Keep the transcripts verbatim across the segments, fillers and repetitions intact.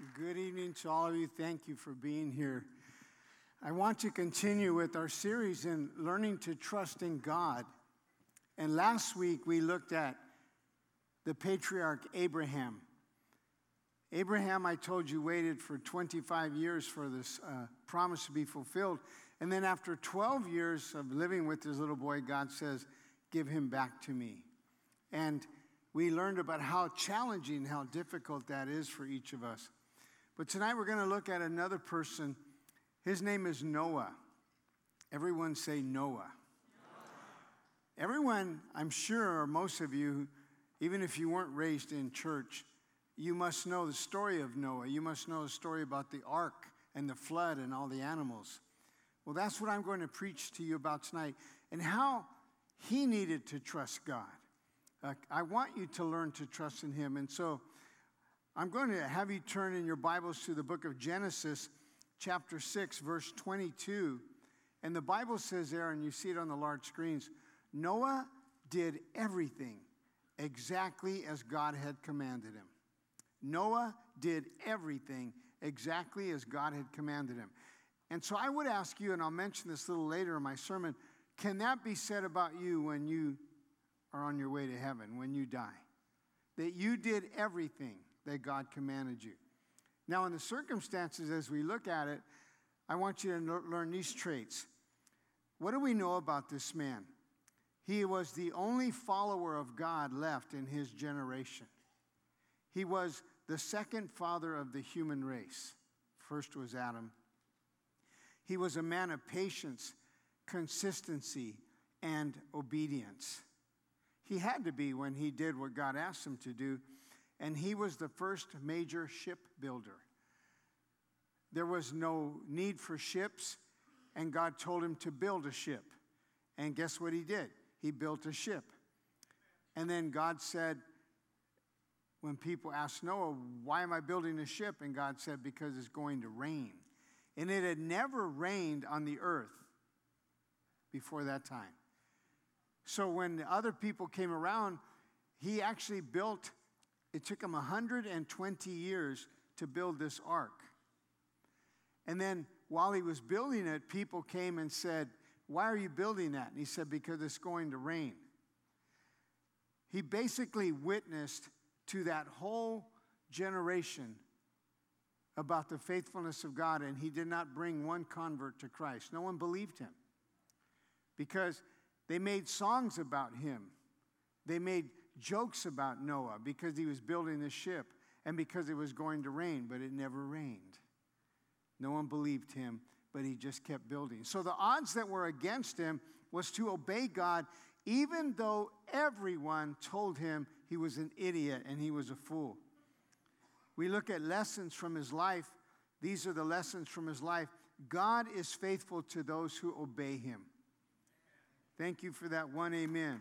Good evening to all of you. Thank you for being here. I want to continue with our series in learning to trust in God. And last week we looked at the patriarch Abraham. Abraham, I told you, waited for twenty-five years for this uh, promise to be fulfilled. And then after twelve years of living with his little boy, God says, give him back to me. And we learned about how challenging, how difficult that is for each of us. But tonight we're going to look at another person. His name is Noah. Everyone say Noah. Noah. Everyone, I'm sure, or most of you, even if you weren't raised in church, you must know the story of Noah. You must know the story about the ark and the flood and all the animals. Well, that's what I'm going to preach to you about tonight, and how he needed to trust God. Uh, I want you to learn to trust in him. And so I'm going to have you turn in your Bibles to the book of Genesis, chapter six, verse twenty-two. And the Bible says there, and you see it on the large screens, Noah did everything exactly as God had commanded him. Noah did everything exactly as God had commanded him. And so I would ask you, and I'll mention this a little later in my sermon, can that be said about you when you are on your way to heaven, when you die? That you did everything that God commanded you. Now, in the circumstances, as we look at it, I want you to learn these traits. What do we know about this man? He was the only follower of God left in his generation. He was the second father of the human race. First was Adam. He was a man of patience, consistency, and obedience. He had to be when he did what God asked him to do. And he was the first major shipbuilder. There was no need for ships, and God told him to build a ship. And guess what he did? He built a ship. And then God said, when people asked Noah, why am I building a ship? And God said, because it's going to rain. And it had never rained on the earth before that time. So when the other people came around, he actually built, it took him one hundred twenty years to build this ark. And then while he was building it, people came and said, why are you building that? And he said, because it's going to rain. He basically witnessed to that whole generation about the faithfulness of God, and he did not bring one convert to Christ. No one believed him because they made songs about him. They made jokes about Noah because he was building this ship and because it was going to rain, but it never rained. No one believed him, but he just kept building. So the odds that were against him was to obey God, even though everyone told him he was an idiot and he was a fool. We look at lessons from his life. These are the lessons from his life. God is faithful to those who obey him. Thank you for that one amen.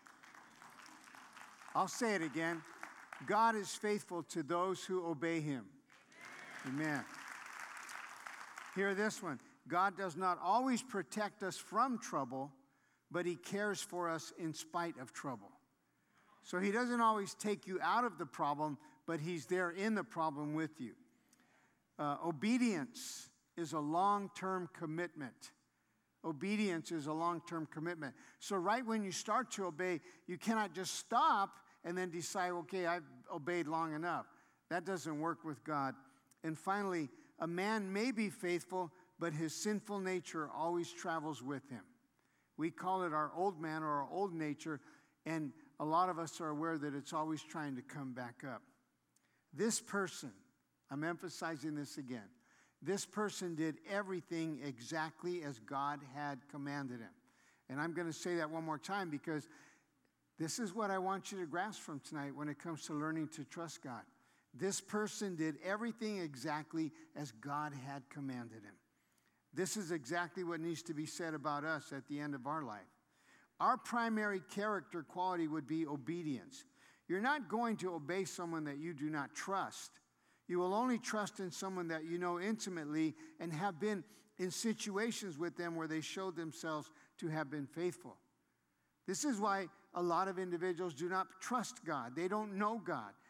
I'll say it again. God is faithful to those who obey him. Amen. Amen. Hear this one. God does not always protect us from trouble, but he cares for us in spite of trouble. So he doesn't always take you out of the problem, but he's there in the problem with you. Uh, obedience is a long-term commitment. Obedience is a long-term commitment. So right when you start to obey, you cannot just stop and then decide, okay, I've obeyed long enough. That doesn't work with God. And finally, a man may be faithful, but his sinful nature always travels with him. We call it our old man or our old nature, and a lot of us are aware that it's always trying to come back up. This person, I'm emphasizing this again, this person did everything exactly as God had commanded him. And I'm going to say that one more time because this is what I want you to grasp from tonight when it comes to learning to trust God. This person did everything exactly as God had commanded him. This is exactly what needs to be said about us at the end of our life. Our primary character quality would be obedience. You're not going to obey someone that you do not trust. You will only trust in someone that you know intimately and have been in situations with them where they showed themselves to have been faithful. This is why a lot of individuals do not trust God. They don't know God.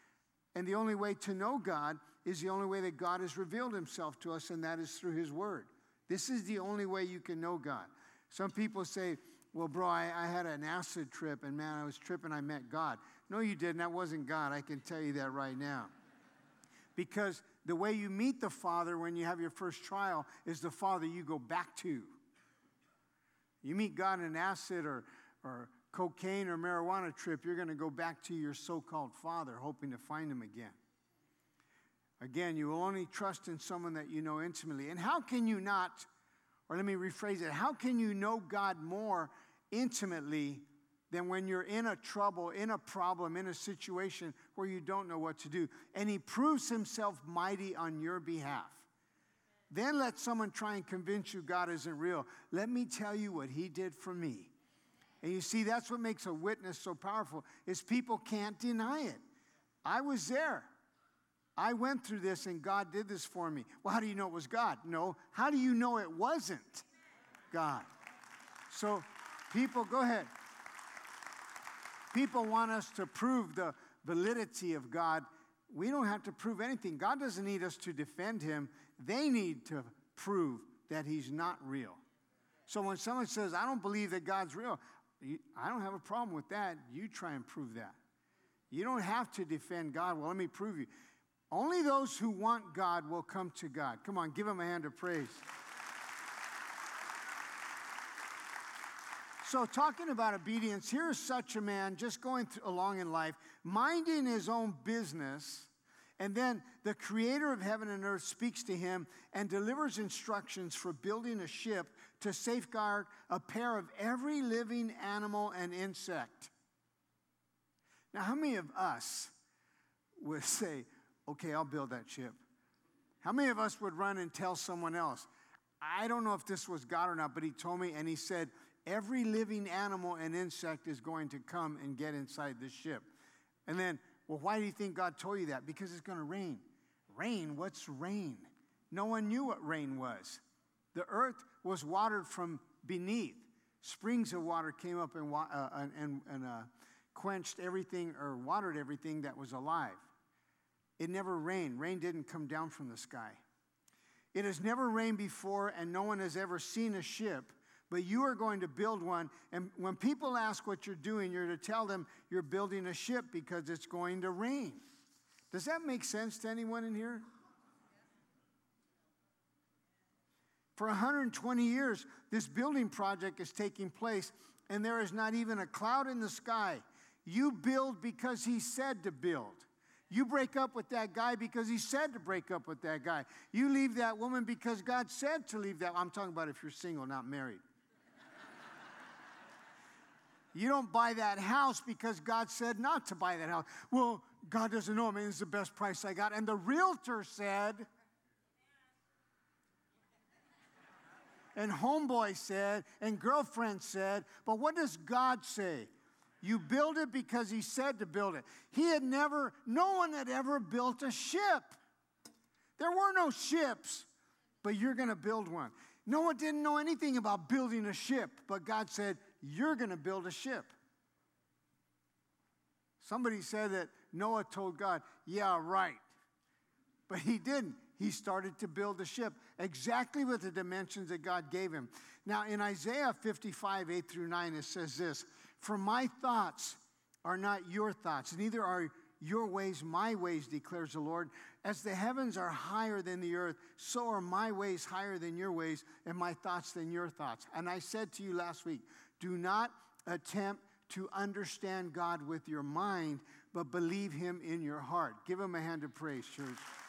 And the only way to know God is the only way that God has revealed himself to us, and that is through his word. This is the only way you can know God. Some people say, well, bro, I, I had an acid trip, and man, I was tripping, I met God. No, you didn't. That wasn't God. I can tell you that right now. Because the way you meet the Father when you have your first trial is the Father you go back to. You meet God in an acid or, or cocaine or marijuana trip, you're going to go back to your so-called Father, hoping to find him again. Again, you will only trust in someone that you know intimately. And how can you not, or let me rephrase it, how can you know God more intimately than when you're in a trouble, in a problem, in a situation where you don't know what to do? And he proves himself mighty on your behalf. Then let someone try and convince you God isn't real. Let me tell you what he did for me. And you see, that's what makes a witness so powerful, is people can't deny it. I was there. I went through this, and God did this for me. Well, how do you know it was God? No. How do you know it wasn't God? So people, go ahead. People want us to prove the validity of God. We don't have to prove anything. God doesn't need us to defend him. They need to prove that he's not real. So when someone says, I don't believe that God's real, I don't have a problem with that. You try and prove that. You don't have to defend God. Well, let me prove you. Only those who want God will come to God. Come on, give him a hand of praise. So talking about obedience, here is such a man just going along in life, minding his own business, and then the creator of heaven and earth speaks to him and delivers instructions for building a ship to safeguard a pair of every living animal and insect. Now, how many of us would say, okay, I'll build that ship? How many of us would run and tell someone else? I don't know if this was God or not, but he told me, and he said, every living animal and insect is going to come and get inside this ship. And then, well, why do you think God told you that? Because it's going to rain. Rain? What's rain? No one knew what rain was. The earth was watered from beneath. Springs of water came up and, uh, and, and uh, quenched everything or watered everything that was alive. It never rained. Rain didn't come down from the sky. It has never rained before, and no one has ever seen a ship, but you are going to build one. And when people ask what you're doing, you're to tell them you're building a ship because it's going to rain. Does that make sense to anyone in here? For one hundred twenty years, this building project is taking place, and there is not even a cloud in the sky. You build because he said to build. You break up with that guy because he said to break up with that guy. You leave that woman because God said to leave that. I'm talking about if you're single, not married. You don't buy that house because God said not to buy that house. Well, God doesn't know. I mean, it's the best price I got. And the realtor said, and homeboy said, and girlfriend said, but what does God say? You build it because he said to build it. He had never, no one had ever built a ship. There were no ships, but you're going to build one. Noah didn't know anything about building a ship, but God said, you're going to build a ship. Somebody said that Noah told God, yeah, right. But he didn't. He started to build a ship exactly with the dimensions that God gave him. Now, in Isaiah fifty-five, eight through nine, it says this, for my thoughts are not your thoughts, neither are your ways my ways, declares the Lord. As the heavens are higher than the earth, so are my ways higher than your ways, and my thoughts than your thoughts. And I said to you last week, do not attempt to understand God with your mind, but believe him in your heart. Give him a hand of praise, church.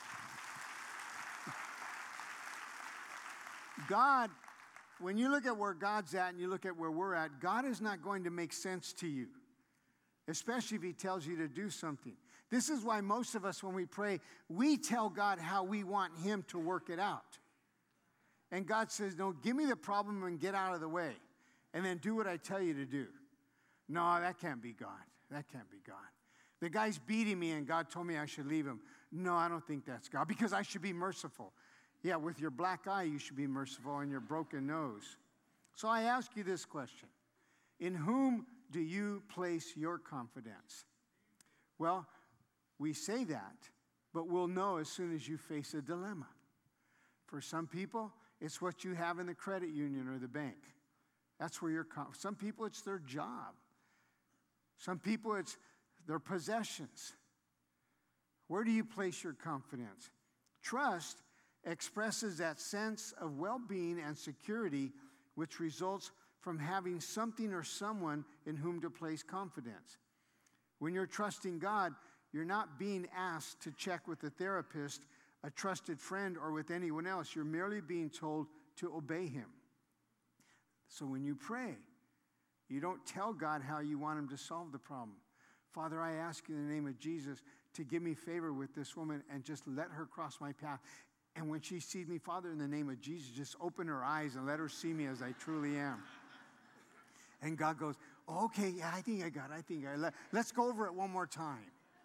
God, when you look at where God's at and you look at where we're at, God is not going to make sense to you, especially if he tells you to do something. This is why most of us, when we pray, we tell God how we want him to work it out. And God says, no, give me the problem and get out of the way, and then do what I tell you to do. No, that can't be God. That can't be God. The guy's beating me, and God told me I should leave him. No, I don't think that's God, because I should be merciful. Yeah, with your black eye, you should be merciful, and your broken nose. So I ask you this question. In whom do you place your confidence? Well, We say that, but we'll know as soon as you face a dilemma. For some people, it's what you have in the credit union or the bank. That's where you're. Some people, it's their job. Some people, it's their possessions. Where do you place your confidence? Trust expresses that sense of well-being and security which results from having something or someone in whom to place confidence. When you're trusting God, you're not being asked to check with a therapist, a trusted friend, or with anyone else. You're merely being told to obey him. So when you pray, you don't tell God how you want him to solve the problem. Father, I ask you in the name of Jesus to give me favor with this woman and just let her cross my path. And when she sees me, Father, in the name of Jesus, just open her eyes and let her see me as I truly am. And God goes, oh, okay, yeah, I think I got it. I think I let, let's go over it one more time.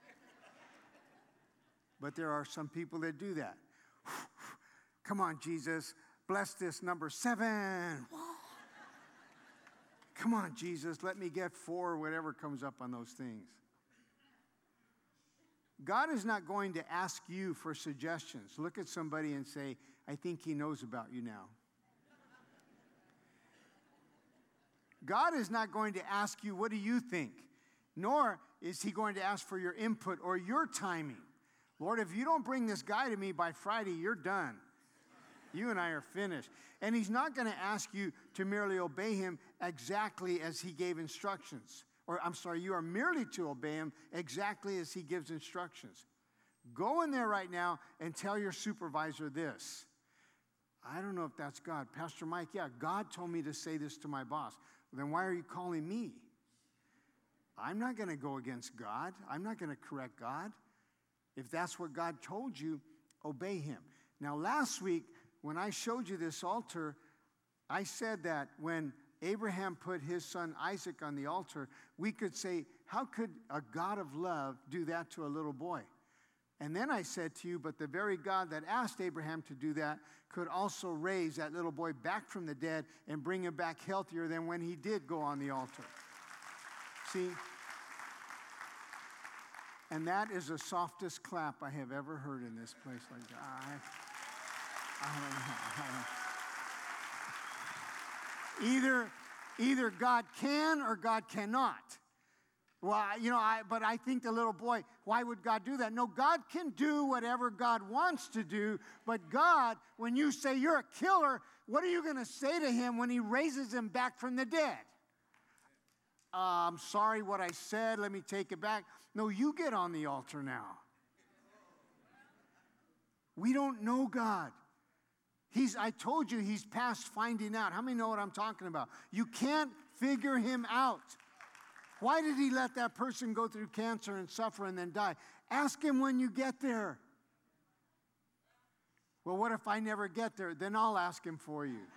But there are some people that do that. Come on, Jesus, bless this number seven. Come on, Jesus, let me get four, whatever comes up on those things. God is not going to ask you for suggestions. Look at somebody and say, I think he knows about you now. God is not going to ask you, what do you think? Nor is he going to ask for your input or your timing. Lord, if you don't bring this guy to me by Friday, you're done. You and I are finished. And he's not going to ask you to merely obey him exactly as he gave instructions. Or, I'm sorry, you are merely to obey him exactly as he gives instructions. Go in there right now and tell your supervisor this. I don't know if that's God. Pastor Mike, yeah, God told me to say this to my boss. Then why are you calling me? I'm not going to go against God. I'm not going to correct God. If that's what God told you, obey him. Now, last week, when I showed you this altar, I said that when Abraham put his son Isaac on the altar, we could say, how could a God of love do that to a little boy? And then I said to you, but the very God that asked Abraham to do that could also raise that little boy back from the dead and bring him back healthier than when he did go on the altar. See? And that is the softest clap I have ever heard in this place. Like, I, I don't know. I don't know. Either, either God can or God cannot. Well, you know, I, but I think the little boy, why would God do that? No, God can do whatever God wants to do, but God, when you say you're a killer, what are you going to say to him when he raises him back from the dead? Uh, I'm sorry what I said, let me take it back. No, you get on the altar now. We don't know God. He's, I told you he's past finding out. How many know what I'm talking about? You can't figure him out. Why did he let that person go through cancer and suffer and then die? Ask him when you get there. Well, what if I never get there? Then I'll ask him for you.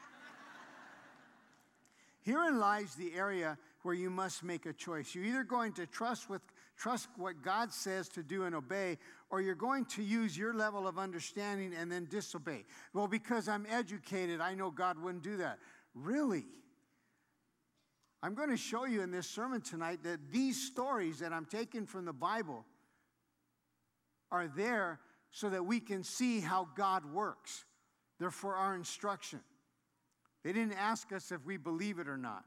Herein lies the area where you must make a choice. You're either going to trust with trust what God says to do and obey, or you're going to use your level of understanding and then disobey. Well, because I'm educated, I know God wouldn't do that. Really? I'm going to show you in this sermon tonight that these stories that I'm taking from the Bible are there so that we can see how God works. They're for our instruction. They didn't ask us if we believe it or not.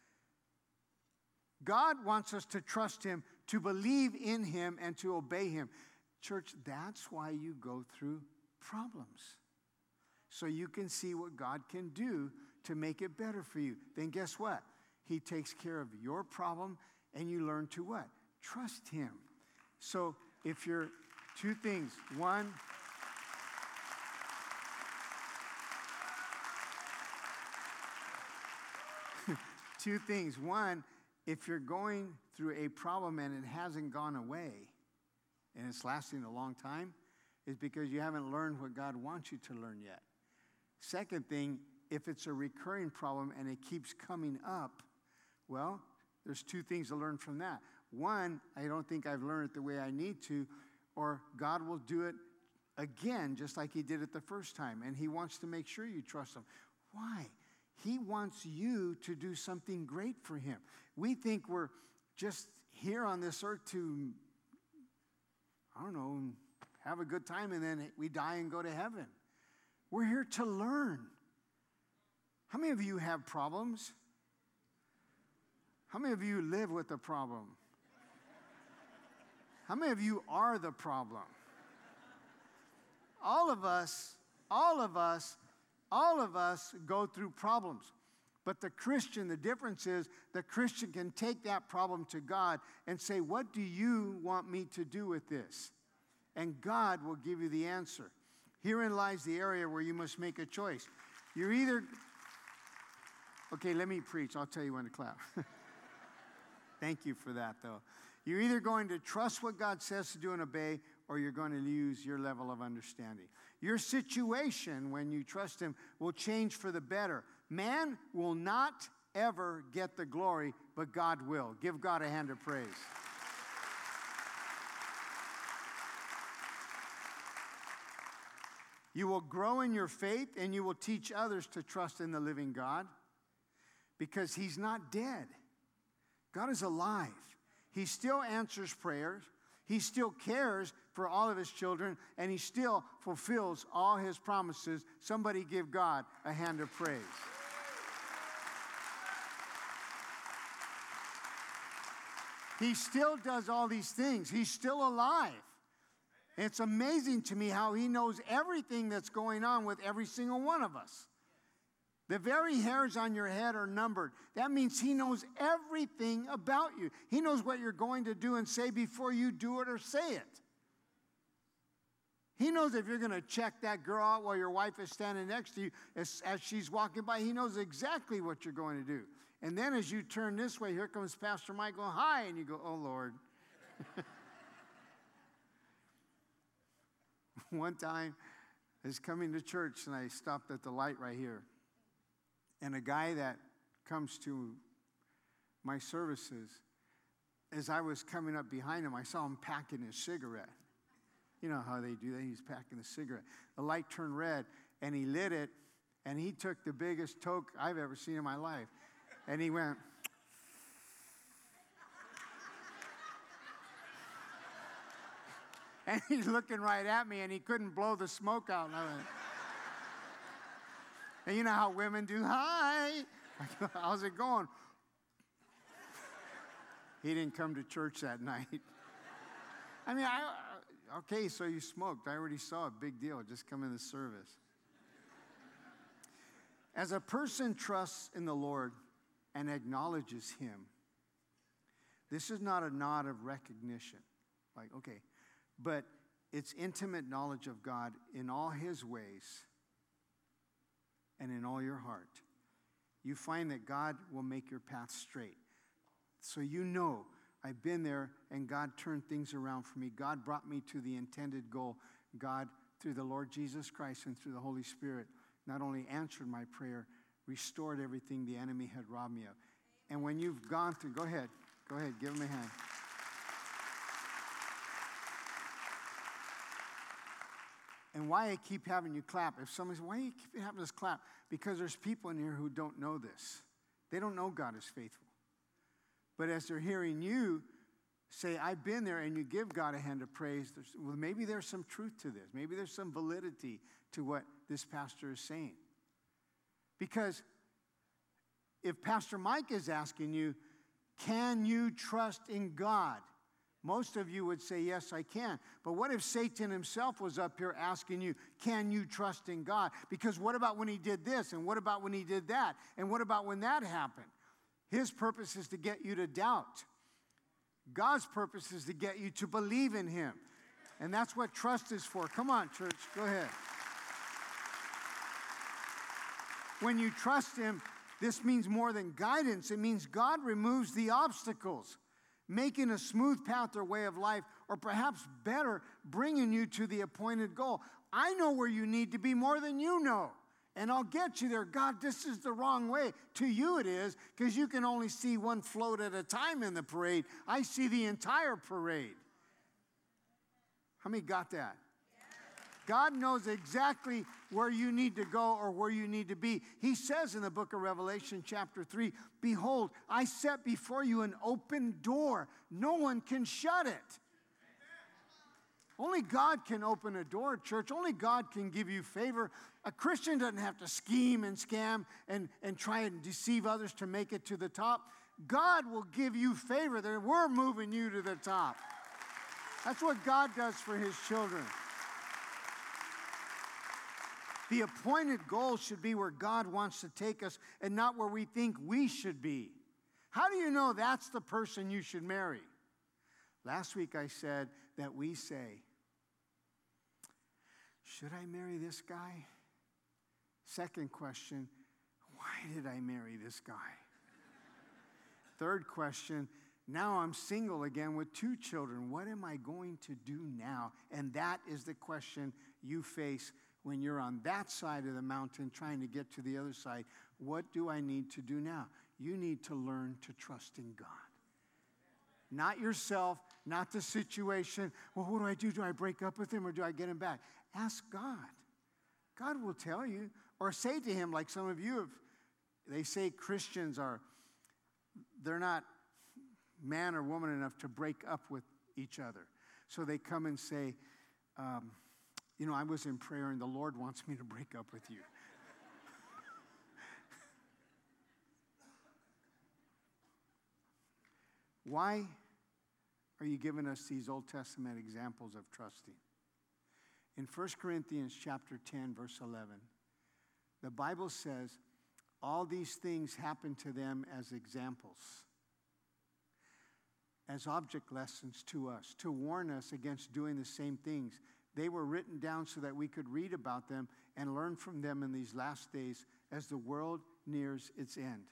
God wants us to trust him, to believe in him, and to obey him. Church, that's why you go through problems. So you can see what God can do to make it better for you. Then guess what? He takes care of your problem, and you learn to what? Trust him. So if you're, two things. One, two things. One, if you're going through a problem and it hasn't gone away, and it's lasting a long time, it's because you haven't learned what God wants you to learn yet. Second thing, if it's a recurring problem and it keeps coming up, well, there's two things to learn from that. One, I don't think I've learned it the way I need to, or God will do it again just like he did it the first time, and he wants to make sure you trust him. Why? He wants you to do something great for him. We think we're just here on this earth to I don't know, have a good time, and then we die and go to heaven. We're here to learn. How many of you have problems? How many of you live with a problem? How many of you are the problem? All of us, all of us, all of us go through problems. But the Christian, the difference is the Christian can take that problem to God and say, what do you want me to do with this? And God will give you the answer. Herein lies the area where you must make a choice. You're either, okay, let me preach. I'll tell you when to clap. Thank you for that, though. You're either going to trust what God says to do and obey, or you're going to lose your level of understanding. Your situation, when you trust Him, will change for the better. Man will not ever get the glory, but God will. Give God a hand of praise. You will grow in your faith, and you will teach others to trust in the living God, because He's not dead. God is alive. He still answers prayers. He still cares for all of His children, and He still fulfills all His promises. Somebody give God a hand of praise. He still does all these things. He's still alive. And it's amazing to me how He knows everything that's going on with every single one of us. The very hairs on your head are numbered. That means He knows everything about you. He knows what you're going to do and say before you do it or say it. He knows if you're going to check that girl out while your wife is standing next to you as, as she's walking by. He knows exactly what you're going to do. And then as you turn this way, here comes Pastor Mike going, hi, and you go, oh, Lord. One time, I was coming to church, and I stopped at the light right here. And a guy that comes to my services, as I was coming up behind him, I saw him packing his cigarette. You know how they do that. He's packing the cigarette. The light turned red, and he lit it, and he took the biggest toke I've ever seen in my life. And he went, and he's looking right at me, and he couldn't blow the smoke out. And I went, and you know how women do, hi. How's it going? He didn't come to church that night. I mean, I, okay, so you smoked. I already saw it. Big deal. Just come in the service. As a person trusts in the Lord and acknowledges Him, this is not a nod of recognition. Like, okay. But it's intimate knowledge of God in all His ways and in all your heart. You find that God will make your path straight. So you know, I've been there and God turned things around for me. God brought me to the intended goal. God, through the Lord Jesus Christ and through the Holy Spirit, not only answered my prayer, restored everything the enemy had robbed me of. And when you've gone through, go ahead, go ahead, give him a hand. And why I keep having you clap, if somebody says, why do you keep having us clap? Because there's people in here who don't know this. They don't know God is faithful. But as they're hearing you say, I've been there, and you give God a hand of praise, there's, well, maybe there's some truth to this. Maybe there's some validity to what this pastor is saying. Because if Pastor Mike is asking you, can you trust in God? Most of you would say, yes, I can. But what if Satan himself was up here asking you, can you trust in God? Because what about when he did this? And what about when he did that? And what about when that happened? His purpose is to get you to doubt. God's purpose is to get you to believe in Him. And that's what trust is for. Come on, church, go ahead. When you trust Him, this means more than guidance. It means God removes the obstacles, making a smooth path or way of life, or perhaps better, bringing you to the appointed goal. I know where you need to be more than you know, and I'll get you there. God, this is the wrong way. To you it is, because you can only see one float at a time in the parade. I see the entire parade. How many got that? God knows exactly where you need to go or where you need to be. He says in the book of Revelation chapter three, behold, I set before you an open door. No one can shut it. Only God can open a door, church. Only God can give you favor. A Christian doesn't have to scheme and scam and, and try and deceive others to make it to the top. God will give you favor. We're moving you to the top. That's what God does for his children. The appointed goal should be where God wants to take us and not where we think we should be. How do you know that's the person you should marry? Last week I said that we say, should I marry this guy? Second question, why did I marry this guy? Third question, now I'm single again with two children. What am I going to do now? And that is the question you face when you're on that side of the mountain trying to get to the other side. What do I need to do now? You need to learn to trust in God. Not yourself, not the situation. Well, what do I do? Do I break up with him or do I get him back? Ask God. God will tell you. Or say to him, like some of you have, they say Christians are, they're not man or woman enough to break up with each other. So they come and say, um, you know, I was in prayer and the Lord wants me to break up with you. Why are you giving us these Old Testament examples of trusting? In First Corinthians chapter ten, verse eleven, the Bible says, all these things happen to them as examples, as object lessons to us, to warn us against doing the same things. They were written down so that we could read about them and learn from them in these last days as the world nears its end.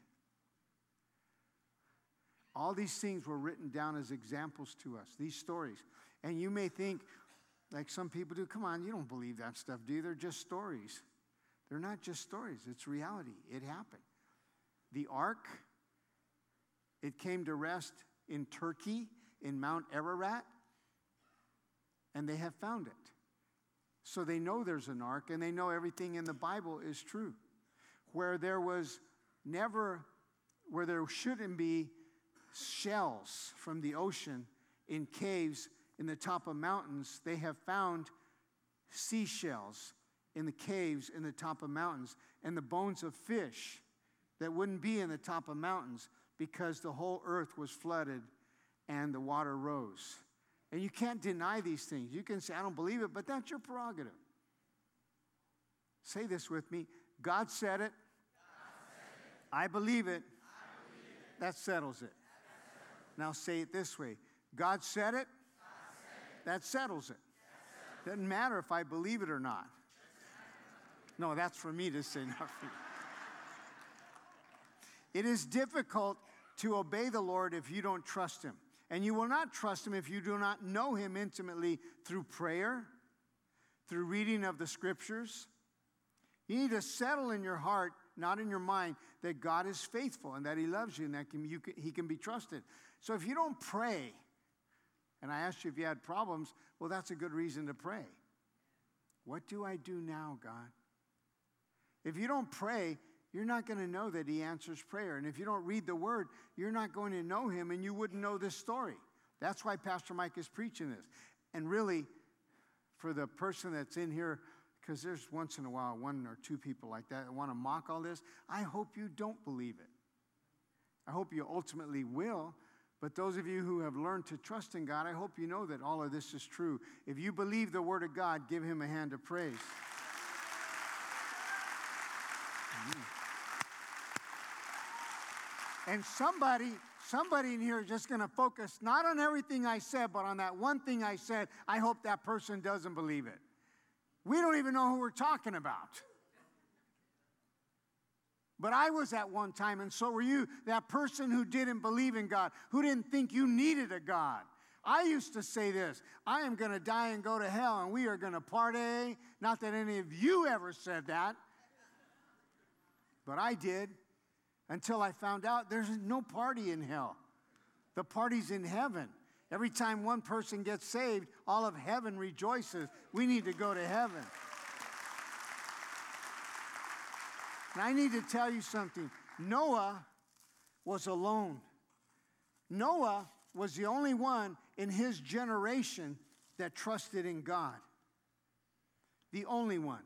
All these things were written down as examples to us, these stories. And you may think, like some people do, come on, you don't believe that stuff, do you? They're just stories. They're not just stories. It's reality. It happened. The ark, it came to rest in Turkey, in Mount Ararat, and they have found it. So they know there's an ark, and they know everything in the Bible is true. Where there was never, where there shouldn't be shells from the ocean in caves in the top of mountains, they have found seashells in the caves in the top of mountains, and the bones of fish that wouldn't be in the top of mountains because the whole earth was flooded and the water rose. And you can't deny these things. You can say, I don't believe it, but that's your prerogative. Say this with me. God said it. God said it. I believe it. I believe it. That settles it. Now say it this way. God said it. God said it. That settles it. That Doesn't matter if I believe it or not. No, that's for me to say, not for you. It is difficult to obey the Lord if you don't trust him. And you will not trust him if you do not know him intimately through prayer, through reading of the scriptures. You need to settle in your heart, not in your mind, that God is faithful and that he loves you and that can, you can, he can be trusted. So if you don't pray, and I asked you if you had problems, well, that's a good reason to pray. What do I do now, God? If you don't pray, you're not going to know that he answers prayer. And if you don't read the word, you're not going to know him, and you wouldn't know this story. That's why Pastor Mike is preaching this. And really, for the person that's in here, because there's once in a while one or two people like that that want to mock all this, I hope you don't believe it. I hope you ultimately will. But those of you who have learned to trust in God, I hope you know that all of this is true. If you believe the word of God, give him a hand of praise. And somebody, somebody in here is just going to focus not on everything I said, but on that one thing I said. I hope that person doesn't believe it. We don't even know who we're talking about. But I was at one time, and so were you, that person who didn't believe in God, who didn't think you needed a God. I used to say this, I am going to die and go to hell, and we are going to party. Not that any of you ever said that, but I did. Until I found out there's no party in hell. The party's in heaven. Every time one person gets saved, all of heaven rejoices. We need to go to heaven. And I need to tell you something. Noah was alone. Noah was the only one in his generation that trusted in God. The only one.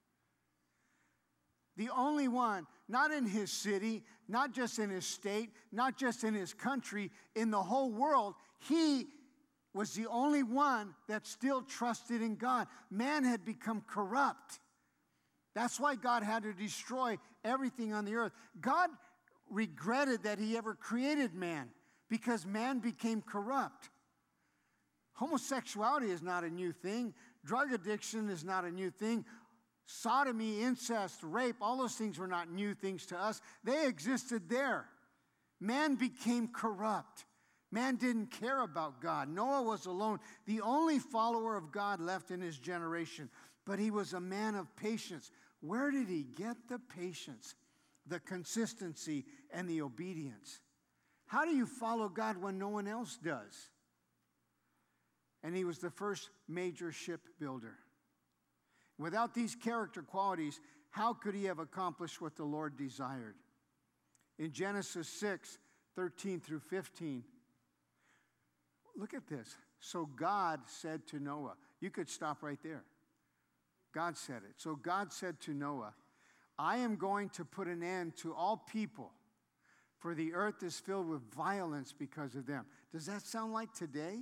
The only one, not in his city, not just in his state, not just in his country, in the whole world. He was the only one that still trusted in God. Man had become corrupt. That's why God had to destroy everything on the earth. God regretted that he ever created man because man became corrupt. Homosexuality is not a new thing. Drug addiction is not a new thing. Sodomy, incest, rape, all those things were not new things to us. They existed there. Man became corrupt. Man didn't care about God. Noah was alone, the only follower of God left in his generation. But he was a man of patience. Where did he get the patience, the consistency, and the obedience? How do you follow God when no one else does? And he was the first major shipbuilder. Without these character qualities, how could he have accomplished what the Lord desired? In Genesis six, thirteen through fifteen, look at this. So God said to Noah, you could stop right there. God said it. So God said to Noah, I am going to put an end to all people, for the earth is filled with violence because of them. Does that sound like today?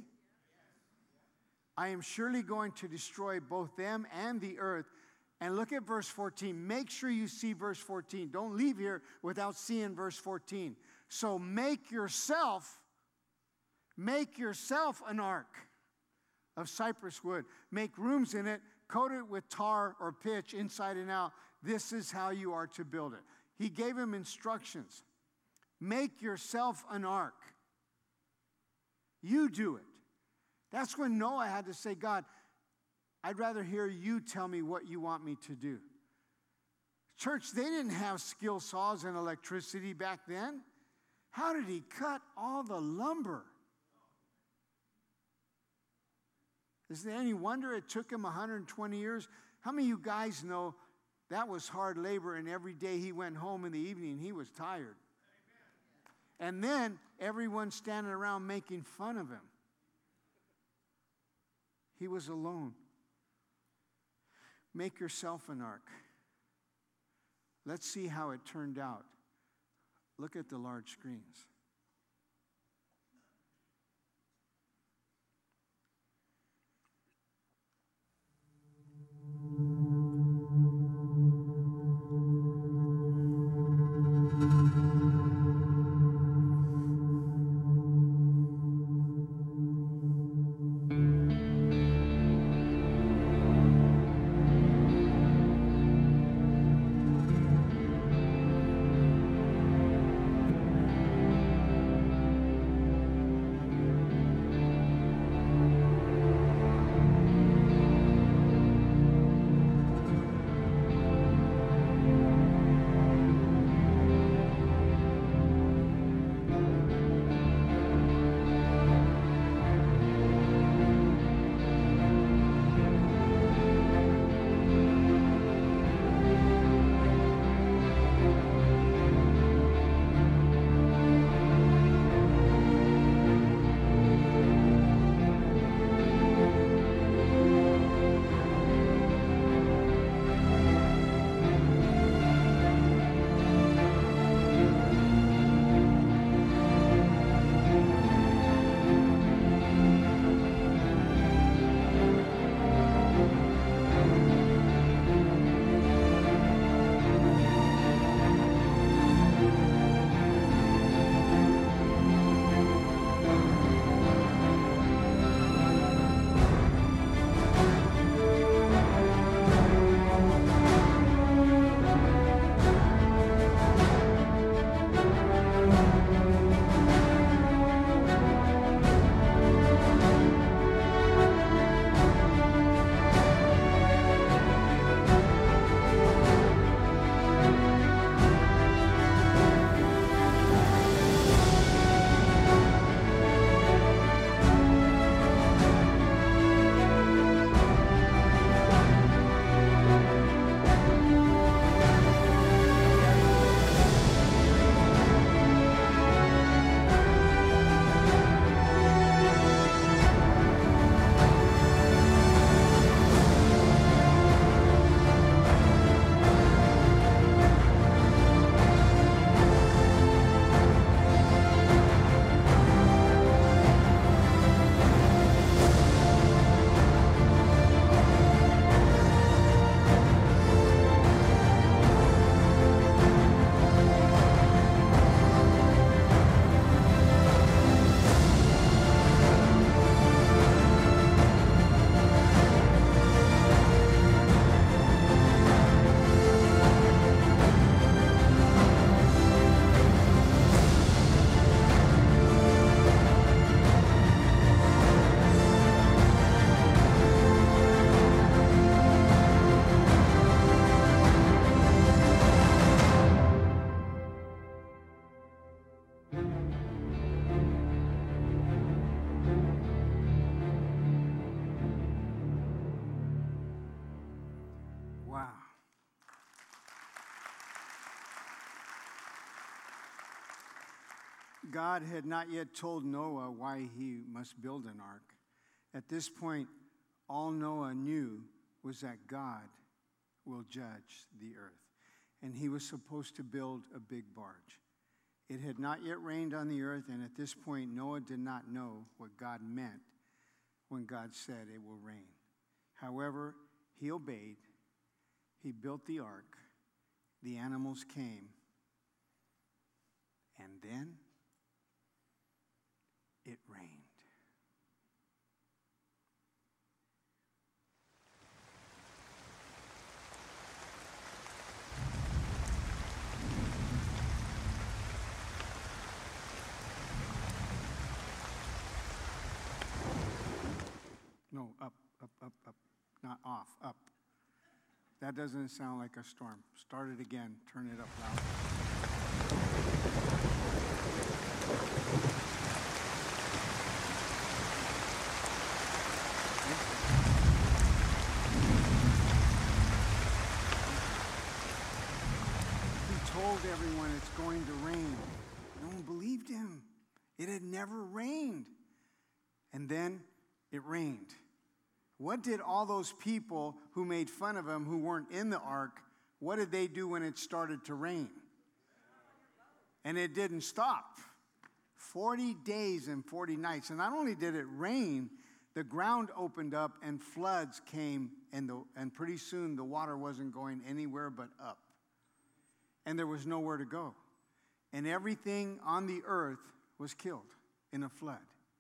I am surely going to destroy both them and the earth. And look at verse fourteen. Make sure you see verse fourteen. Don't leave here without seeing verse fourteen. So make yourself, make yourself an ark of cypress wood. Make rooms in it, coat it with tar or pitch inside and out. This is how you are to build it. He gave him instructions. Make yourself an ark. You do it. That's when Noah had to say, God, I'd rather hear you tell me what you want me to do. Church, they didn't have skill saws and electricity back then. How did he cut all the lumber? Is there any wonder it took him one hundred twenty years? How many of you guys know that was hard labor, and every day he went home in the evening, he was tired? Amen. And then everyone standing around making fun of him. He was alone. Make yourself an ark. Let's see how it turned out. Look at the large screens. Wow. God had not yet told Noah why he must build an ark. At this point, all Noah knew was that God will judge the earth. And he was supposed to build a big barge. It had not yet rained on the earth, and at this point, Noah did not know what God meant when God said it will rain. However, he obeyed. He built the ark. The animals came. And then it rained. No, up, up, up, up. Not off, up. That doesn't sound like a storm. Start it again. Turn it up loud. He told everyone it's going to rain. No one believed him. It had never rained. And then it rained. What did all those people who made fun of him, who weren't in the ark, what did they do when it started to rain? And it didn't stop. forty days and forty nights. And not only did it rain, the ground opened up and floods came, and, the, and pretty soon the water wasn't going anywhere but up. And there was nowhere to go. And everything on the earth was killed in a flood.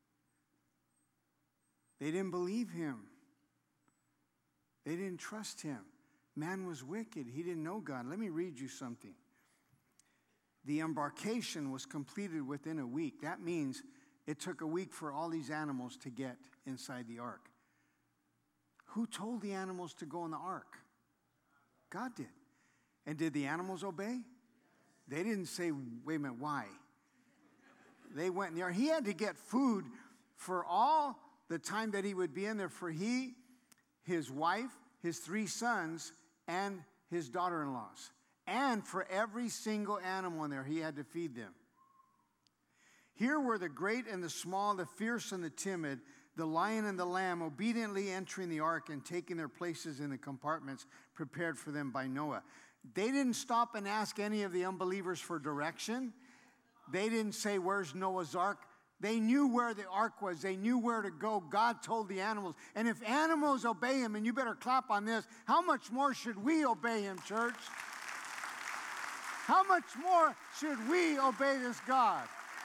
They didn't believe him. They didn't trust him. Man was wicked. He didn't know God. Let me read you something. The embarkation was completed within a week. That means it took a week for all these animals to get inside the ark. Who told the animals to go in the ark? God did. And did the animals obey? They didn't say, wait a minute, why? They went in the ark. He had to get food for all the time that he would be in there, for he, his wife, his three sons, and his daughter-in-laws. And for every single animal in there, he had to feed them. Here were the great and the small, the fierce and the timid, the lion and the lamb, obediently entering the ark and taking their places in the compartments prepared for them by Noah. They didn't stop and ask any of the unbelievers for direction. They didn't say, where's Noah's ark? They knew where the ark was. They knew where to go. God told the animals. And if animals obey him, and you better clap on this, how much more should we obey him, church? How much more should we obey this God?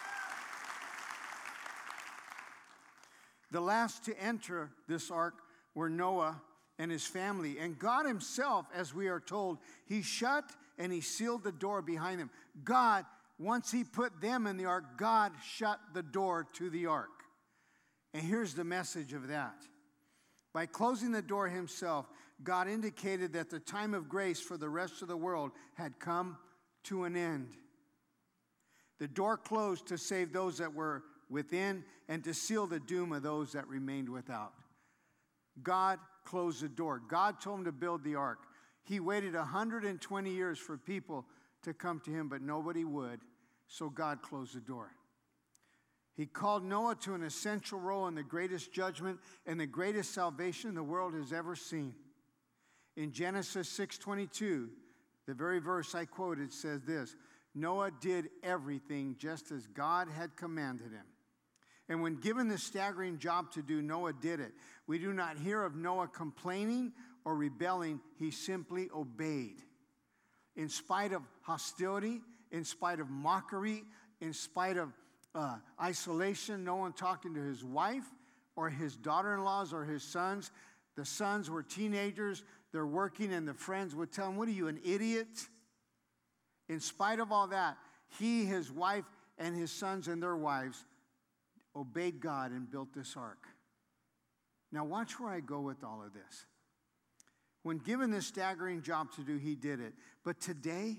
The last to enter this ark were Noah and his family. And God himself, as we are told, he shut and he sealed the door behind them. God, once he put them in the ark, God shut the door to the ark. And here's the message of that. By closing the door himself, God indicated that the time of grace for the rest of the world had come to an end. The door closed to save those that were within and to seal the doom of those that remained without. God closed the door. God told him to build the ark. He waited one hundred twenty years for people to come to him, but nobody would. So God closed the door. He called Noah to an essential role in the greatest judgment and the greatest salvation the world has ever seen. In Genesis six twenty-two, the very verse I quoted says this: Noah did everything just as God had commanded him. And when given the staggering job to do, Noah did it. We do not hear of Noah complaining or rebelling. He simply obeyed. In spite of hostility, in spite of mockery, in spite of uh, isolation, no one talking to his wife or his daughter-in-laws or his sons. The sons were teenagers. They're working, and the friends would tell him, what are you, an idiot? In spite of all that, he, his wife, and his sons and their wives obeyed God and built this ark. Now watch where I go with all of this. When given this staggering job to do, he did it. But today,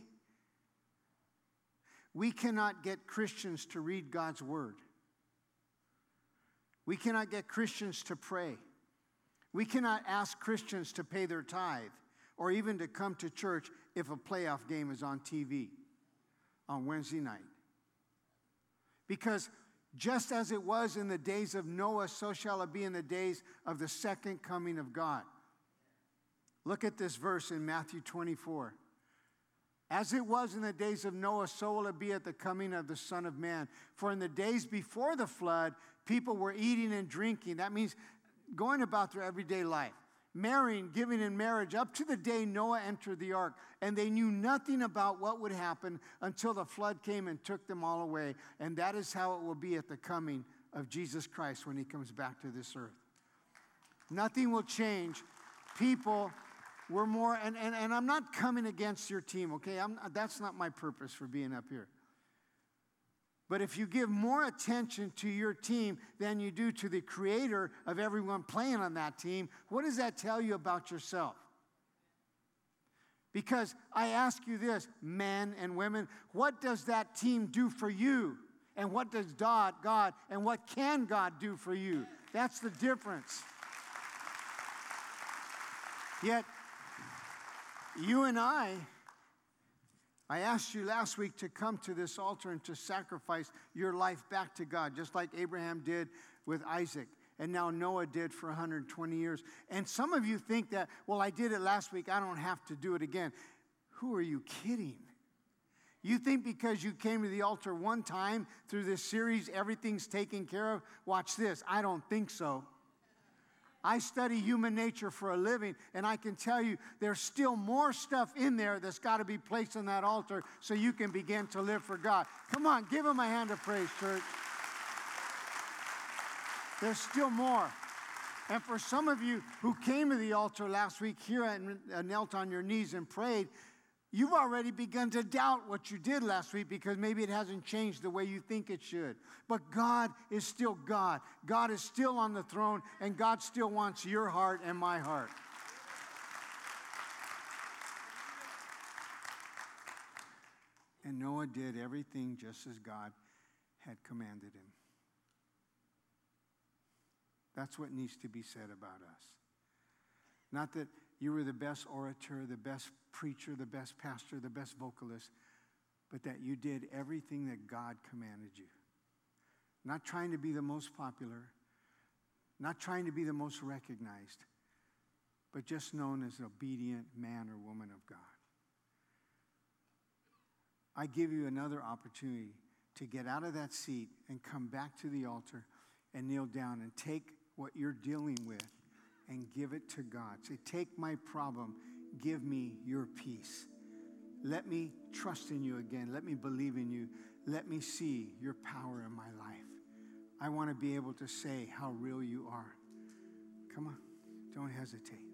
we cannot get Christians to read God's word. We cannot get Christians to pray. We cannot ask Christians to pay their tithe or even to come to church if a playoff game is on T V on Wednesday night. Because just as it was in the days of Noah, so shall it be in the days of the second coming of God. Look at this verse in Matthew twenty-four. As it was in the days of Noah, so will it be at the coming of the Son of Man. For in the days before the flood, people were eating and drinking. That means going about their everyday life, marrying, giving in marriage, up to the day Noah entered the ark. And they knew nothing about what would happen until the flood came and took them all away. And that is how it will be at the coming of Jesus Christ when he comes back to this earth. Nothing will change. People were more, and, and, and I'm not coming against your team, okay? I'm, that's not my purpose for being up here. But if you give more attention to your team than you do to the creator of everyone playing on that team, what does that tell you about yourself? Because I ask you this, men and women, what does that team do for you? And what does God, God, and what can God do for you? That's the difference. Yet, you and I, I asked you last week to come to this altar and to sacrifice your life back to God, just like Abraham did with Isaac, and now Noah did for one hundred twenty years. And some of you think that, well, I did it last week, I don't have to do it again. Who are you kidding? You think because you came to the altar one time through this series, everything's taken care of? Watch this. I don't think so. I study human nature for a living, and I can tell you there's still more stuff in there that's got to be placed on that altar so you can begin to live for God. Come on, give him a hand of praise, church. There's still more. And for some of you who came to the altar last week here and knelt on your knees and prayed, you've already begun to doubt what you did last week because maybe it hasn't changed the way you think it should. But God is still God. God is still on the throne, and God still wants your heart and my heart. And Noah did everything just as God had commanded him. That's what needs to be said about us. Not that you were the best orator, the best preacher, the best pastor, the best vocalist, but that you did everything that God commanded you. Not trying to be the most popular, not trying to be the most recognized, but just known as an obedient man or woman of God. I give you another opportunity to get out of that seat and come back to the altar and kneel down and take what you're dealing with and give it to God. Say, take my problem, give me your peace. Let me trust in you again. Let me believe in you. Let me see your power in my life. I want to be able to say how real you are. Come on, don't hesitate.